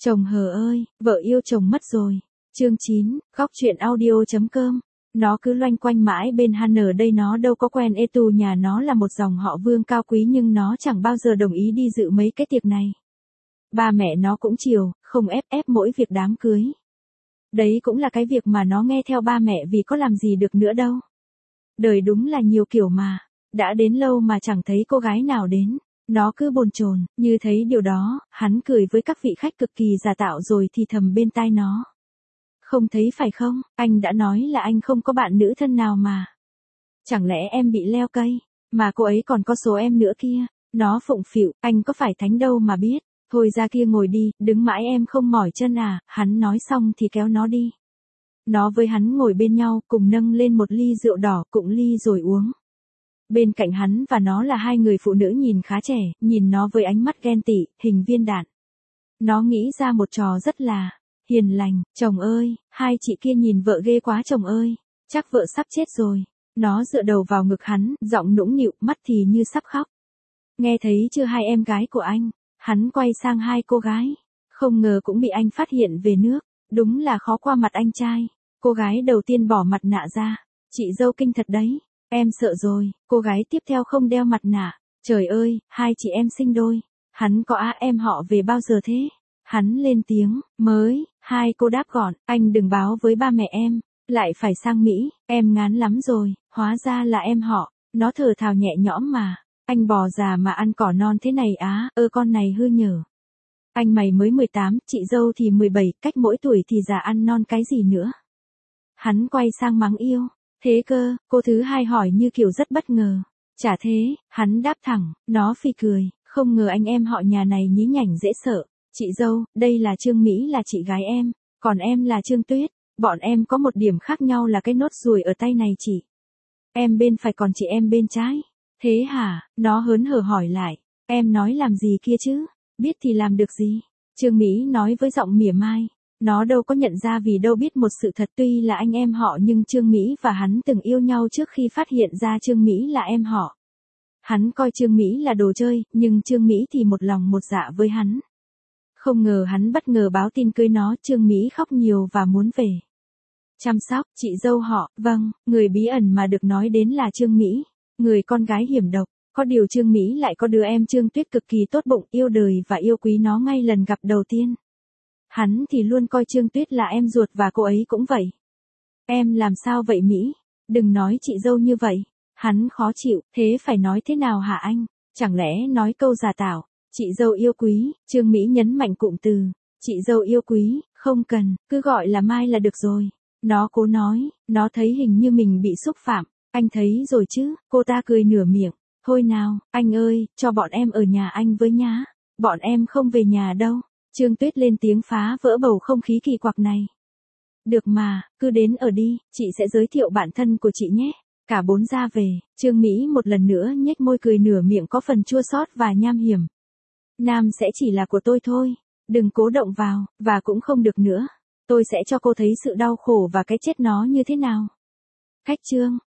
Chồng hờ ơi, vợ yêu chồng mất rồi. Chương 9, góc truyện audio.com. Nó cứ loanh quanh mãi bên hắn ở đây, nó đâu có quen ê tù, nhà nó là một dòng họ Vương cao quý nhưng nó chẳng bao giờ đồng ý đi dự mấy cái tiệc này. Ba mẹ nó cũng chiều, không ép mỗi việc đám cưới. Đấy cũng là cái việc mà nó nghe theo ba mẹ vì có làm gì được nữa đâu. Đời đúng là nhiều kiểu mà, đã đến lâu mà chẳng thấy cô gái nào đến. Nó cứ bồn chồn, như thấy điều đó, hắn cười với các vị khách cực kỳ giả tạo rồi thì thầm bên tai nó. Không thấy phải không, anh đã nói là anh không có bạn nữ thân nào mà. Chẳng lẽ em bị leo cây, mà cô ấy còn có số em nữa kia. Nó phụng phịu, anh có phải thánh đâu mà biết. Thôi ra kia ngồi đi, đứng mãi em không mỏi chân à. Hắn nói xong thì kéo nó đi. Nó với hắn ngồi bên nhau, cùng nâng lên một ly rượu đỏ, cụng ly rồi uống. Bên cạnh hắn và nó là hai người phụ nữ nhìn khá trẻ, nhìn nó với ánh mắt ghen tị, hình viên đạn. Nó nghĩ ra một trò rất là hiền lành. Chồng ơi, hai chị kia nhìn vợ ghê quá chồng ơi, chắc vợ sắp chết rồi. Nó dựa đầu vào ngực hắn, giọng nũng nịu, mắt thì như sắp khóc. Nghe thấy chưa hai em gái của anh? Hắn quay sang hai cô gái. Không ngờ cũng bị anh phát hiện về nước. Đúng là khó qua mặt anh trai. Cô gái đầu tiên bỏ mặt nạ ra. Chị dâu kinh thật đấy. Em sợ rồi. Cô gái tiếp theo không đeo mặt nạ. Trời ơi, hai chị em sinh đôi. Hắn có em họ về bao giờ thế? Hắn lên tiếng, mới. Hai cô đáp gọn, anh đừng báo với ba mẹ em. Lại phải sang Mỹ, em ngán lắm rồi. Hóa ra là em họ. Nó thở thào nhẹ nhõm mà. Anh bò già mà ăn cỏ non thế này á, con này hư nhở. Anh mày mới 18, chị dâu thì 17, cách mỗi tuổi thì già ăn non cái gì nữa. Hắn quay sang mắng yêu. Thế cơ, cô thứ hai hỏi như kiểu rất bất ngờ. Chả thế, hắn đáp thẳng, nó phì cười, không ngờ anh em họ nhà này nhí nhảnh dễ sợ. Chị dâu, đây là Trương Mỹ là chị gái em, còn em là Trương Tuyết. Bọn em có một điểm khác nhau là cái nốt ruồi ở tay này chị. Em bên phải còn chị em bên trái. Thế hả? Nó hớn hở hỏi lại. Em nói làm gì kia chứ? Biết thì làm được gì? Trương Mỹ nói với giọng mỉa mai. Nó đâu có nhận ra vì đâu biết một sự thật, tuy là anh em họ nhưng Trương Mỹ và hắn từng yêu nhau trước khi phát hiện ra Trương Mỹ là em họ. Hắn coi Trương Mỹ là đồ chơi, nhưng Trương Mỹ thì một lòng một dạ với hắn. Không ngờ hắn bất ngờ báo tin cưới nó, Trương Mỹ khóc nhiều và muốn về chăm sóc. Chị dâu họ, vâng, người bí ẩn mà được nói đến là Trương Mỹ, người con gái hiểm độc. Có điều Trương Mỹ lại có đứa em Trương Tuyết cực kỳ tốt bụng, yêu đời và yêu quý nó ngay lần gặp đầu tiên. Hắn thì luôn coi Trương Tuyết là em ruột và cô ấy cũng vậy. Em làm sao vậy Mỹ? Đừng nói chị dâu như vậy. Hắn khó chịu, thế phải nói thế nào hả anh? Chẳng lẽ nói câu giả tạo, chị dâu yêu quý. Trương Mỹ nhấn mạnh cụm từ, chị dâu yêu quý, không cần, cứ gọi là Mai là được rồi. Nó cố nói, nó thấy hình như mình bị xúc phạm. Anh thấy rồi chứ, cô ta cười nửa miệng. Thôi nào, anh ơi, cho bọn em ở nhà anh với nhá. Bọn em không về nhà đâu. Trương Tuyết lên tiếng phá vỡ bầu không khí kỳ quặc này. Được mà, cứ đến ở đi, chị sẽ giới thiệu bạn thân của chị nhé. Cả bốn ra về, Trương Mỹ một lần nữa nhếch môi cười nửa miệng có phần chua xót và nham hiểm. Nam sẽ chỉ là của tôi thôi, đừng cố động vào, và cũng không được nữa. Tôi sẽ cho cô thấy sự đau khổ và cái chết nó như thế nào. Khách trương,